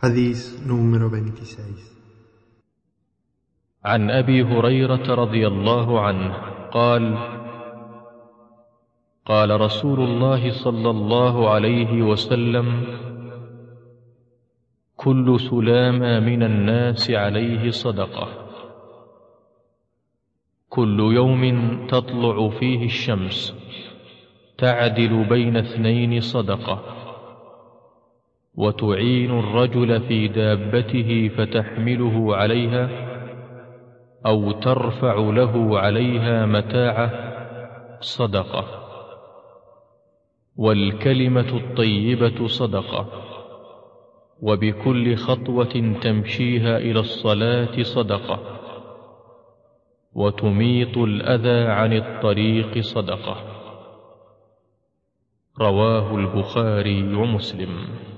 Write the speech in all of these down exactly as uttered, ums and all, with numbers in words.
Hadís número veintiséis. عن أبي هريرة رضي الله عنه قال قال رسول الله صلى الله عليه وسلم: كل سلامة من الناس عليه صدقة، كل يوم تطلع فيه الشمس تعدل بين اثنين صدقة، وتعين الرجل في دابته فتحمله عليها أو ترفع له عليها متاعه صدقة، والكلمة الطيبة صدقة، وبكل خطوة تمشيها إلى الصلاة صدقة، وتميط الأذى عن الطريق صدقة. رواه البخاري ومسلم.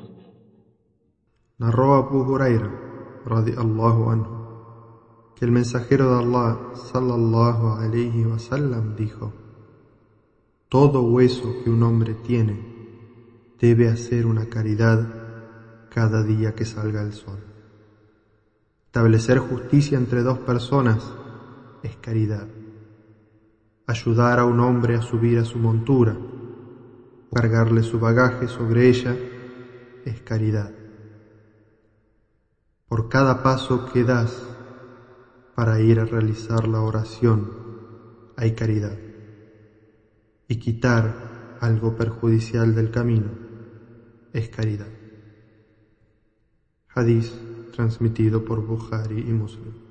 Narró Abu Huraira, radiallahu anhu, que el mensajero de Allah, sallallahu alayhi wa sallam, dijo: todo hueso que un hombre tiene debe hacer una caridad cada día que salga el sol. Establecer justicia entre dos personas es caridad. Ayudar a un hombre a subir a su montura o cargarle su bagaje sobre ella es caridad. Por cada paso que das para ir a realizar la oración hay caridad. Y quitar algo perjudicial del camino es caridad. Hadís transmitido por Bukhari y Muslim.